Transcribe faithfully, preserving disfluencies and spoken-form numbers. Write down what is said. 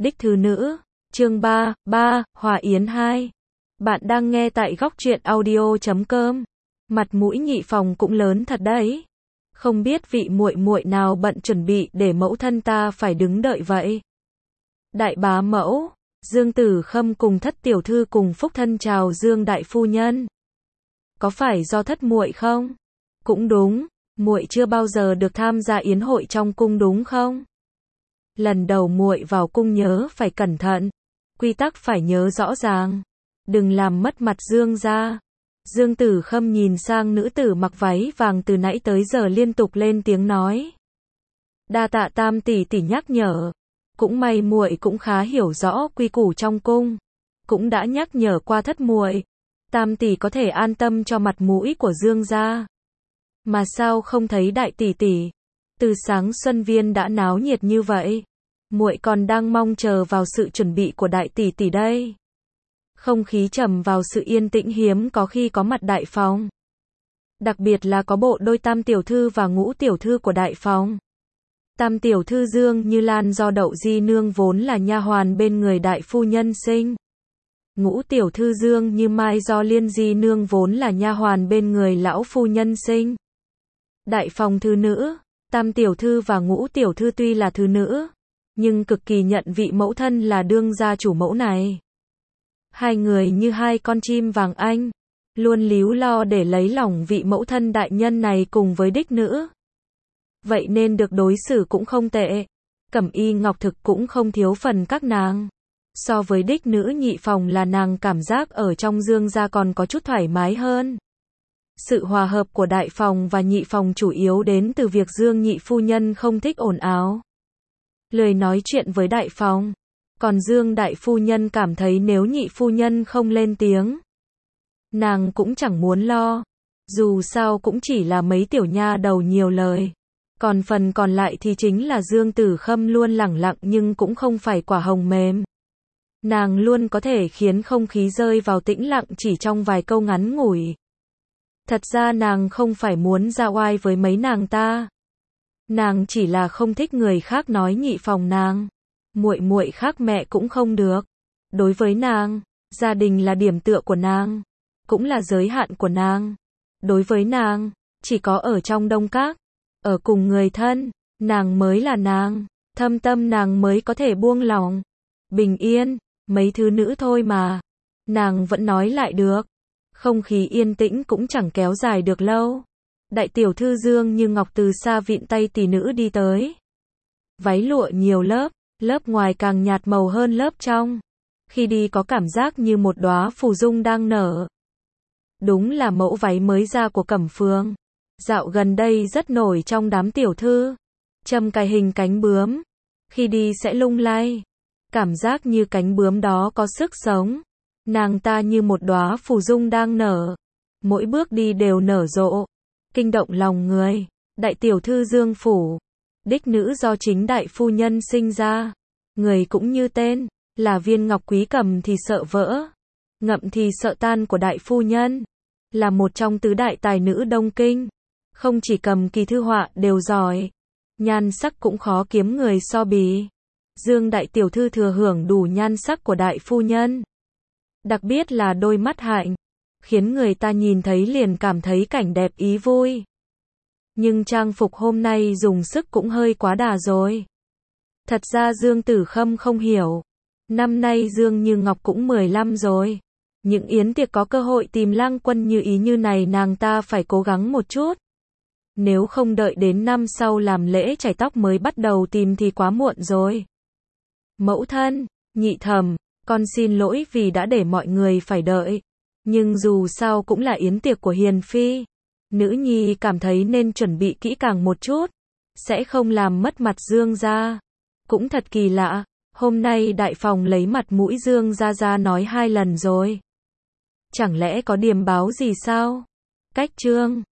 Đích thứ nữ, chương ba, ba, Hòa Yến hai. Bạn đang nghe tại góc truyện audio chấm com. Mặt mũi Nhị Phòng cũng lớn thật đấy. Không biết vị muội muội nào bận chuẩn bị để mẫu thân ta phải đứng đợi vậy. Đại bá mẫu, Dương Tử Khâm cùng Thất tiểu thư cùng phúc thân chào Dương đại phu nhân. Có phải do thất muội không? Cũng đúng, muội chưa bao giờ được tham gia yến hội trong cung đúng không? Lần đầu muội vào cung nhớ phải cẩn thận, quy tắc phải nhớ rõ ràng, đừng làm mất mặt Dương gia. Dương Tử Khâm nhìn sang nữ tử mặc váy vàng từ nãy tới giờ liên tục lên tiếng nói. Đa tạ Tam tỷ tỷ nhắc nhở, cũng may muội cũng khá hiểu rõ quy củ trong cung, cũng đã nhắc nhở qua thất muội, Tam tỷ có thể an tâm cho mặt mũi của Dương gia. Mà sao không thấy đại tỷ tỷ? Từ sáng Xuân Viên đã náo nhiệt như vậy, muội còn đang mong chờ vào sự chuẩn bị của đại tỷ tỷ đây. Không khí trầm vào sự yên tĩnh hiếm có khi có mặt đại phòng. Đặc biệt là có bộ đôi Tam tiểu thư và Ngũ tiểu thư của đại phòng. Tam tiểu thư Dương Như Lan do Đậu Di nương vốn là nha hoàn bên người đại phu nhân sinh. Ngũ tiểu thư Dương Như Mai do Liên Di nương vốn là nha hoàn bên người lão phu nhân sinh. Đại phòng thư nữ, Tam tiểu thư và Ngũ tiểu thư tuy là thư nữ, nhưng cực kỳ nhận vị mẫu thân là đương gia chủ mẫu này. Hai người như hai con chim vàng anh, luôn líu lo để lấy lòng vị mẫu thân đại nhân này cùng với đích nữ. Vậy nên được đối xử cũng không tệ, cẩm y ngọc thực cũng không thiếu phần các nàng. So với đích nữ Nhị Phòng là nàng cảm giác ở trong Dương gia còn có chút thoải mái hơn. Sự hòa hợp của đại phòng và Nhị Phòng chủ yếu đến từ việc Dương nhị phu nhân không thích ồn ào, lười nói chuyện với đại phòng. Còn Dương đại phu nhân cảm thấy nếu nhị phu nhân không lên tiếng, nàng cũng chẳng muốn lo. Dù sao cũng chỉ là mấy tiểu nha đầu nhiều lời. Còn phần còn lại thì chính là Dương Tử Khâm luôn lẳng lặng nhưng cũng không phải quả hồng mềm. Nàng luôn có thể khiến không khí rơi vào tĩnh lặng chỉ trong vài câu ngắn ngủi. Thật ra nàng không phải muốn ra oai với mấy nàng ta. Nàng chỉ là không thích người khác nói Nhị Phòng nàng. Muội muội khác mẹ cũng không được. Đối với nàng, gia đình là điểm tựa của nàng, cũng là giới hạn của nàng. Đối với nàng, chỉ có ở trong Đông Các, ở cùng người thân, nàng mới là nàng, thâm tâm nàng mới có thể buông lòng. Bình yên, mấy thứ nữ thôi mà. Nàng vẫn nói lại được. Không khí yên tĩnh cũng chẳng kéo dài được lâu. Đại tiểu thư Dương Như Ngọc từ xa vịn tay tỷ nữ đi tới. Váy lụa nhiều lớp, lớp ngoài càng nhạt màu hơn lớp trong. Khi đi có cảm giác như một đóa phù dung đang nở. Đúng là mẫu váy mới ra của Cẩm Phương. Dạo gần đây rất nổi trong đám tiểu thư. Châm cài hình cánh bướm. Khi đi sẽ lung lay. Cảm giác như cánh bướm đó có sức sống. Nàng ta như một đóa phù dung đang nở. Mỗi bước đi đều nở rộ. Kinh động lòng người. Đại tiểu thư Dương Phủ. Đích nữ do chính đại phu nhân sinh ra. Người cũng như tên, là viên ngọc quý cầm thì sợ vỡ, ngậm thì sợ tan của đại phu nhân. Là một trong tứ đại tài nữ Đông Kinh. Không chỉ cầm kỳ thư họa đều giỏi, nhan sắc cũng khó kiếm người so bì. Dương đại tiểu thư thừa hưởng đủ nhan sắc của đại phu nhân. Đặc biệt là đôi mắt hạnh, khiến người ta nhìn thấy liền cảm thấy cảnh đẹp ý vui. Nhưng trang phục hôm nay dùng sức cũng hơi quá đà rồi. Thật ra Dương Tử Khâm không hiểu. Năm nay Dương Như Ngọc cũng mười lăm rồi. Những yến tiệc có cơ hội tìm lang quân như ý như này nàng ta phải cố gắng một chút. Nếu không đợi đến năm sau làm lễ chải tóc mới bắt đầu tìm thì quá muộn rồi. Mẫu thân, Nhị thẩm, con xin lỗi vì đã để mọi người phải đợi. Nhưng dù sao cũng là yến tiệc của Hiền Phi. Nữ nhi cảm thấy nên chuẩn bị kỹ càng một chút. Sẽ không làm mất mặt Dương gia. Cũng thật kỳ lạ, hôm nay đại phòng lấy mặt mũi Dương gia ra nói hai lần rồi. Chẳng lẽ có điềm báo gì sao? Cách chương